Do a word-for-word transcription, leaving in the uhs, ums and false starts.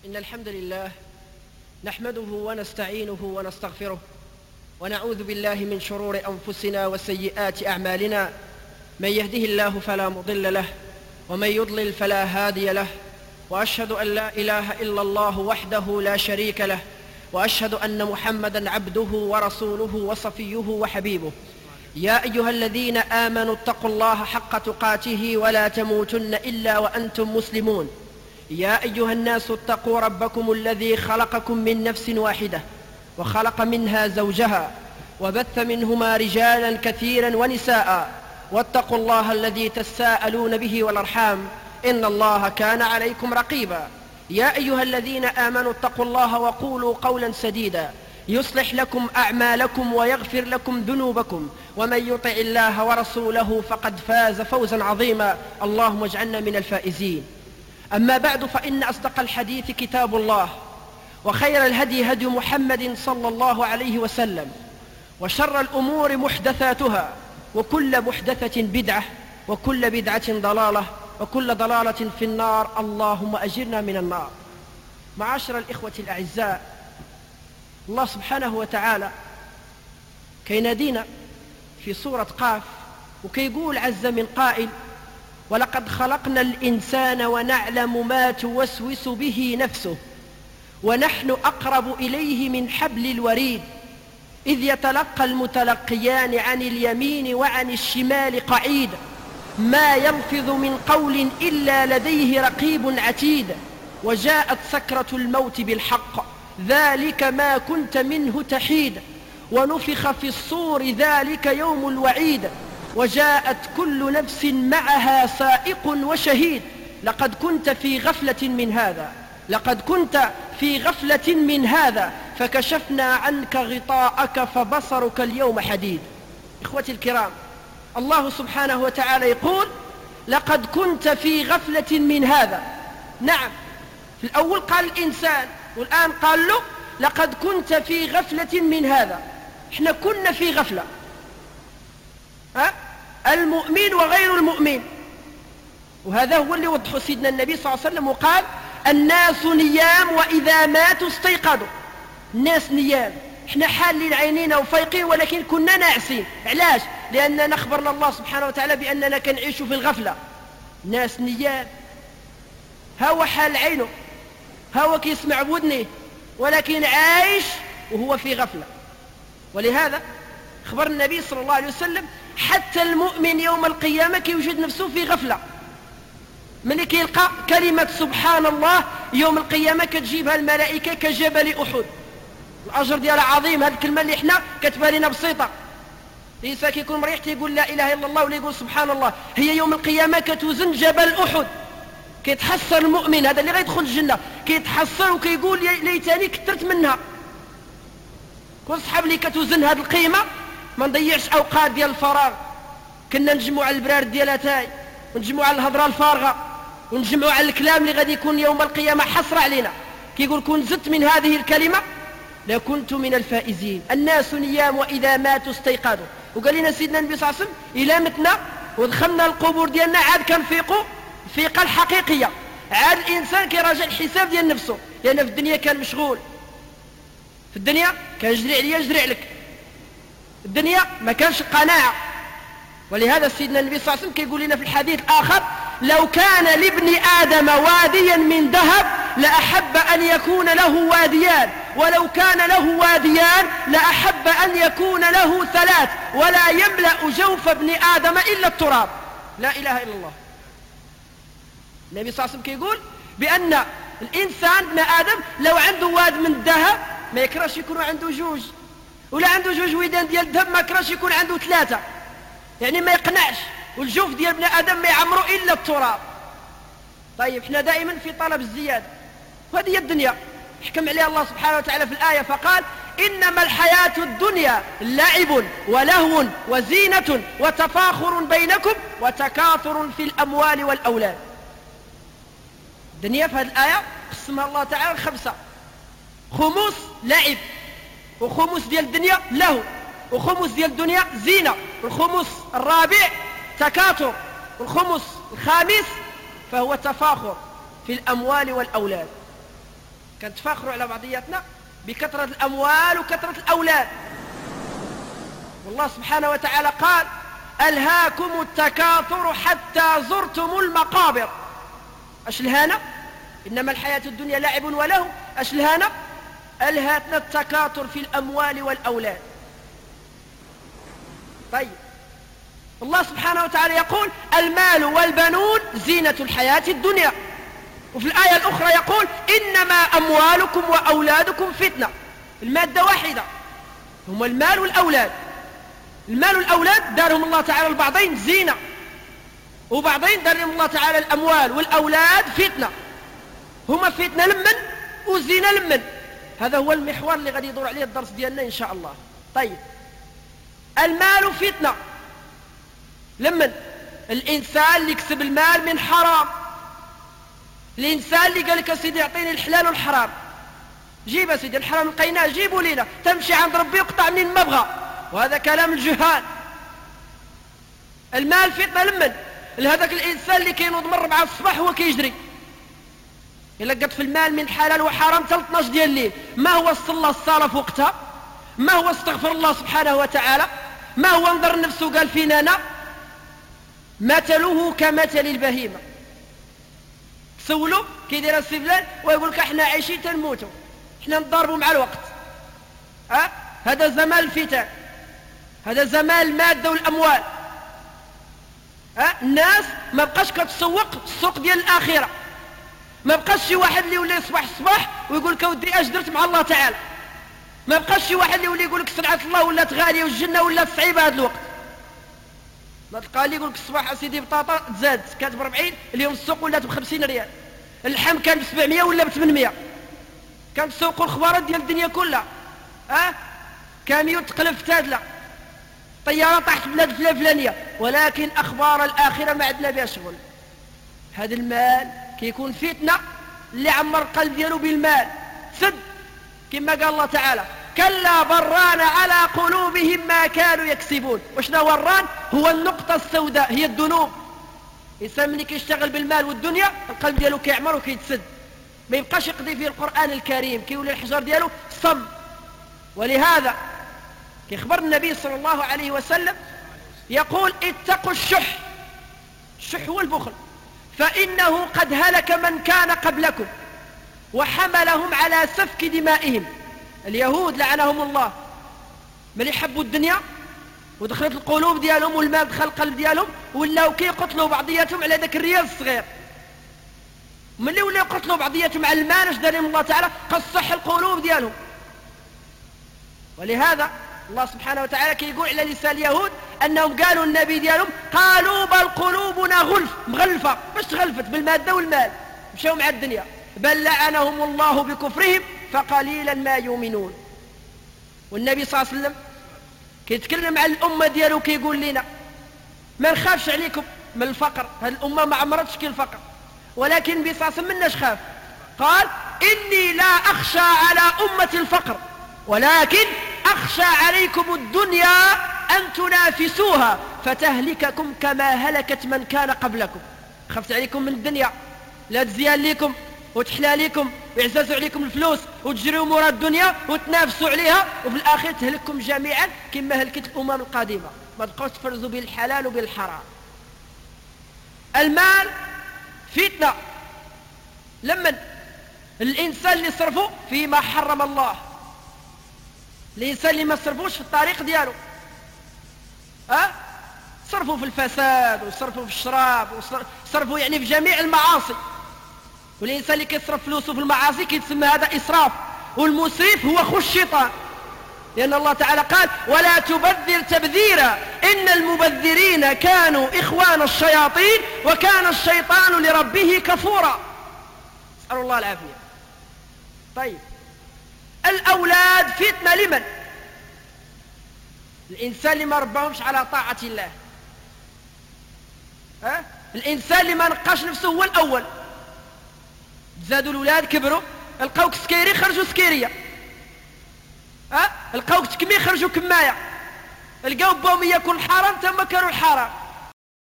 إن الحمد لله نحمده ونستعينه ونستغفره ونعوذ بالله من شرور أنفسنا وسيئات أعمالنا. من يهده الله فلا مضل له ومن يضلل فلا هادي له، وأشهد أن لا إله إلا الله وحده لا شريك له، وأشهد أن محمدًا عبده ورسوله وصفيه وحبيبه. يا أيها الذين آمنوا اتقوا الله حق تقاته ولا تموتن إلا وأنتم مسلمون. يا أيها الناس اتقوا ربكم الذي خلقكم من نفس واحدة وخلق منها زوجها وبث منهما رجالا كثيرا ونساء، واتقوا الله الذي تساءلون به والأرحام إن الله كان عليكم رقيبا. يا أيها الذين آمنوا اتقوا الله وقولوا قولا سديدا يصلح لكم أعمالكم ويغفر لكم ذنوبكم، ومن يطع الله ورسوله فقد فاز فوزا عظيما. اللهم اجعلنا من الفائزين. أما بعد، فإن أصدق الحديث كتاب الله، وخير الهدي هدي محمد صلى الله عليه وسلم، وشر الأمور محدثاتها، وكل محدثة بدعة، وكل بدعة ضلالة، وكل ضلالة في النار. اللهم أجرنا من النار. معاشر الإخوة الأعزاء، الله سبحانه وتعالى كينادينا في سورة قاف وكيقول عز من قائل: ولقد خلقنا الإنسان ونعلم ما توسوس به نفسه ونحن أقرب إليه من حبل الوريد إذ يتلقى المتلقيان عن اليمين وعن الشمال قعيد ما يلفظ من قول إلا لديه رقيب عتيد وجاءت سكرة الموت بالحق ذلك ما كنت منه تحيد ونفخ في الصور ذلك يوم الوعيد وجاءت كل نفس معها سائق وشهيد لقد كنت في غفلة من هذا لقد كنت في غفلة من هذا فكشفنا عنك غطاءك فبصرك اليوم حديد. إخوتي الكرام، الله سبحانه وتعالى يقول: لقد كنت في غفلة من هذا. نعم، في الأول قال الإنسان، والآن قال له لقد كنت في غفلة من هذا. احنا كنا في غفلة، ها؟ المؤمن وغير المؤمن، وهذا هو اللي وضحه سيدنا النبي صلى الله عليه وسلم وقال: الناس نيام وإذا ماتوا استيقظوا. الناس نيام، احنا حالين عينينا وفايقين ولكن كنا ناعسين. علاش؟ لأننا أخبرنا الله سبحانه وتعالى بأننا كنعيش في الغفلة. ناس نيام، هو حال عينه، هو كيسمع بودنه، ولكن عايش وهو في غفلة. ولهذا أخبر النبي صلى الله عليه وسلم حتى المؤمن يوم القيامة كيوجد نفسه في غفلة. من كيلقى كلمة سبحان الله يوم القيامة كتجيبها الملائكة كجبل أحد. الأجر ديالها عظيم. هذه الكلمة اللي احنا كتبها لنا بسيطة، الإنسان كيكون مريح تيقول لا إله إلا الله ولا يقول سبحان الله، هي يوم القيامة كتوزن جبل أحد. كيتحسر المؤمن هذا اللي غيدخل الجنة، كيتحسر وكيقول ليتاني كثرت منها. كل صحاب اللي كتوزن هذه القيمة ما نضيعش أوقات ديال الفراغ. كنا نجمعوا على البرار ديال تاي، ونجمعوا على الهضرة الفارغة، ونجمعوا على الكلام اللي غادي يكون يوم القيامة حسرة علينا. كيقول: كون زدت من هذه الكلمة لكنت من الفائزين. الناس نيام وإذا ماتوا استيقظوا. وقال لنا سيدنا النبي صلى الله عليه وسلم: إلى متنا ودخلنا القبور ديالنا عاد كنفيقوا الفيقة الحقيقية، عاد الإنسان كيراجع الحساب ديال نفسه، لأن في الدنيا كان مشغول، في الدنيا كان جري عليا جري عليك، الدنيا ما كانش قناعة. ولهذا سيدنا النبي صلى الله عليه وسلم كيقول لنا في الحديث الآخر: لو كان لابن آدم واديا من ذهب لأحب أن يكون له واديان، ولو كان له واديان لأحب أن يكون له ثلاث، ولا يملأ جوف ابن آدم إلا التراب. لا إله إلا الله. النبي صلى الله عليه وسلم كيقول بأن الإنسان ابن آدم لو عنده واد من الذهب ما يكرهش يكون عنده جوج، ولا عنده جوج ويدان ديال الذهب ما يكرهش يكون عنده ثلاثة، يعني ما يقنعش. والجوف ديال ابن آدم ما يعمره إلا التراب. طيب احنا دائما في طلب الزيادة، وهذه هي الدنيا حكم عليها الله سبحانه وتعالى في الآية فقال: إنما الحياة الدنيا لعب ولهو وزينة وتفاخر بينكم وتكاثر في الأموال والأولاد. الدنيا في هذه الآية قسمها الله تعالى خمسة: خمس لعب، وخمس ديال الدنيا لهو، وخمس ديال الدنيا زينة، والخمس الرابع تكاثر، والخمس الخامس فهو تفاخر في الأموال والأولاد. كنتفاخروا على بعضياتنا بكثرة الأموال وكثرة الأولاد. والله سبحانه وتعالى قال ألهاكم التكاثر حتى زرتم المقابر. أش الهانا؟ إنما الحياة الدنيا لعب وله. أش الهانا؟ ألهتنا التكاثر في الأموال والأولاد. طيب الله سبحانه وتعالى يقول المال والبنون زينة الحياة الدنيا، وفي الآية الأخرى يقول إنما أموالكم وأولادكم فتنة. المادة واحدة، هم المال والأولاد. المال والأولاد دارهم الله تعالى البعضين زينة، وبعضين دارهم الله تعالى الأموال والأولاد فتنة. هما فتنة لمن وزينة لمن. هذا هو المحور اللي غادي يدور عليه الدرس ديالنا إن شاء الله. طيب المال فتنة لمن؟ الإنسان اللي يكسب المال من حرام. الإنسان اللي قال لك سيدي اعطيني الحلال والحرام، جيب يا سيدي الحرام لقيناه جيبوا لينا، تمشي عند ربي وقطع منين ما بغى، وهذا كلام الجهال. المال فتنة لمن؟ لهذاك الإنسان اللي كينوض من ربعة الصباح هو كيجري إلا قد في المال من حلال وحرام حتى اثناش ديال الليل. ما هو صلى الصلاة في وقتها؟ ما هو استغفر الله سبحانه وتعالى؟ ما هو انظر نفسه قال فينا أنا مثله كمثل البهيمة. سولوا كيدير السي فلان ويقول لك احنا عايشين تنموتوا، احنا نضاربوا مع الوقت. أه؟ هذا زمان الفتن، هذا زمان المادة والأموال. أه؟ الناس ما بقاش كتسوق السوق ديال الآخرة. ما بقاش شي واحد اللي يولي يصبح الصباح ويقول لك اودي اش درت مع الله تعالى. ما بقاش شي واحد اللي يولي يقول لك صنعة الله ولات غالية والجنة ولات صعيبة هذا الوقت. ما تلقى اللي يقول لك الصباح اسيدي بطاطا تزادت كانت ب أربعين، اليوم السوق ولات ب خمسين ريال. اللحم كان ب سبعمية ولا ب ثمانمية. كنسوقوا الخبارات ديال الدنيا كلها. اه كاميون تقلب في تادله، طياره طاحت بلاد الفلانيه، ولكن اخبار الاخره ما عندنا بها شغل. هذا المال كيكون فتنه اللي عمر القلب ديالو بالمال سد، كما قال الله تعالى كلا بران على قلوبهم ما كانوا يكسبون. وشنا وران؟ هو النقطه السوداء، هي الذنوب. الانسان ملي كيشتغل بالمال والدنيا القلب ديالو كيعمر وكيتسد، ما يبقاش يقضي فيه القرآن الكريم، كيولي الحجر ديالو صم. ولهذا كيخبر النبي صلى الله عليه وسلم يقول اتقوا الشح. الشح هو البخل، فإنه قد هلك من كان قبلكم وحملهم على سفك دمائهم. اليهود لعنهم الله ملي حبوا الدنيا ودخلت القلوب ديالهم والمال دخل القلب ديالهم ولاو كيقتلوا بعضياتهم على ذاك الريال الصغير. ملي ولاو يقتلوا بعضياتهم على المال اش دار الله تعالى؟ قصح القلوب ديالهم. ولهذا الله سبحانه وتعالى كيقول على لسان اليهود انهم قالوا النبي ديالهم قالوا بل قلوبنا غلف، مغلفه. باش تغلفت؟ بالماده والمال، مشاو مع الدنيا. بل لعنهم الله بكفرهم فقليلا ما يؤمنون. والنبي صلى الله عليه وسلم كيتكلم على الامه ديالو كيقول لنا ما نخافش عليكم من الفقر. هذه الامه ما عمرها تشكي الفقر، ولكن النبي صلى الله عليه وسلم مناش خاف. قال اني لا اخشى على امه الفقر ولكن اخشى عليكم الدنيا ان تنافسوها فتهلككم كما هلكت من كان قبلكم. خفت عليكم من الدنيا لا تزيان ليكم وتحلى ليكم ويعززوا عليكم الفلوس وتجريوا مورا الدنيا وتنافسوا عليها، وفي الاخير تهلككم جميعا كما هلكت الامم القديمه. ما تبقاوش تفرزوا بين الحلال وبين الحرام. المال فتنه لمن؟ الانسان اللي صرفه فيما حرم الله، الانسان اللي ما صرفوش في الطريق ديالو. أه؟ صرفوا في الفساد وصرفوا في الشراب وصرفوا يعني في جميع المعاصي. والإنسان اللي كيصرف فلوسه في المعاصي كيتسمى هذا إسراف، والمسرف هو خو الشيطان، لأن الله تعالى قال ولا تبذر تبذيرا إن المبذرين كانوا إخوان الشياطين وكان الشيطان لربه كفورا. أسأل الله العافية. طيب الأولاد فتنة لمن؟ الإنسان اللي ما رباهمش على طاعة الله. أه؟ الإنسان اللي ما نقاش نفسه هو الأول. زادوا الأولاد كبروا لقاوك سكيري خرجوا سكيرية. أه؟ لقاوك تكمي خرجوا كماية. لقاو باهم ياكل الحرام تما كانوا الحرام.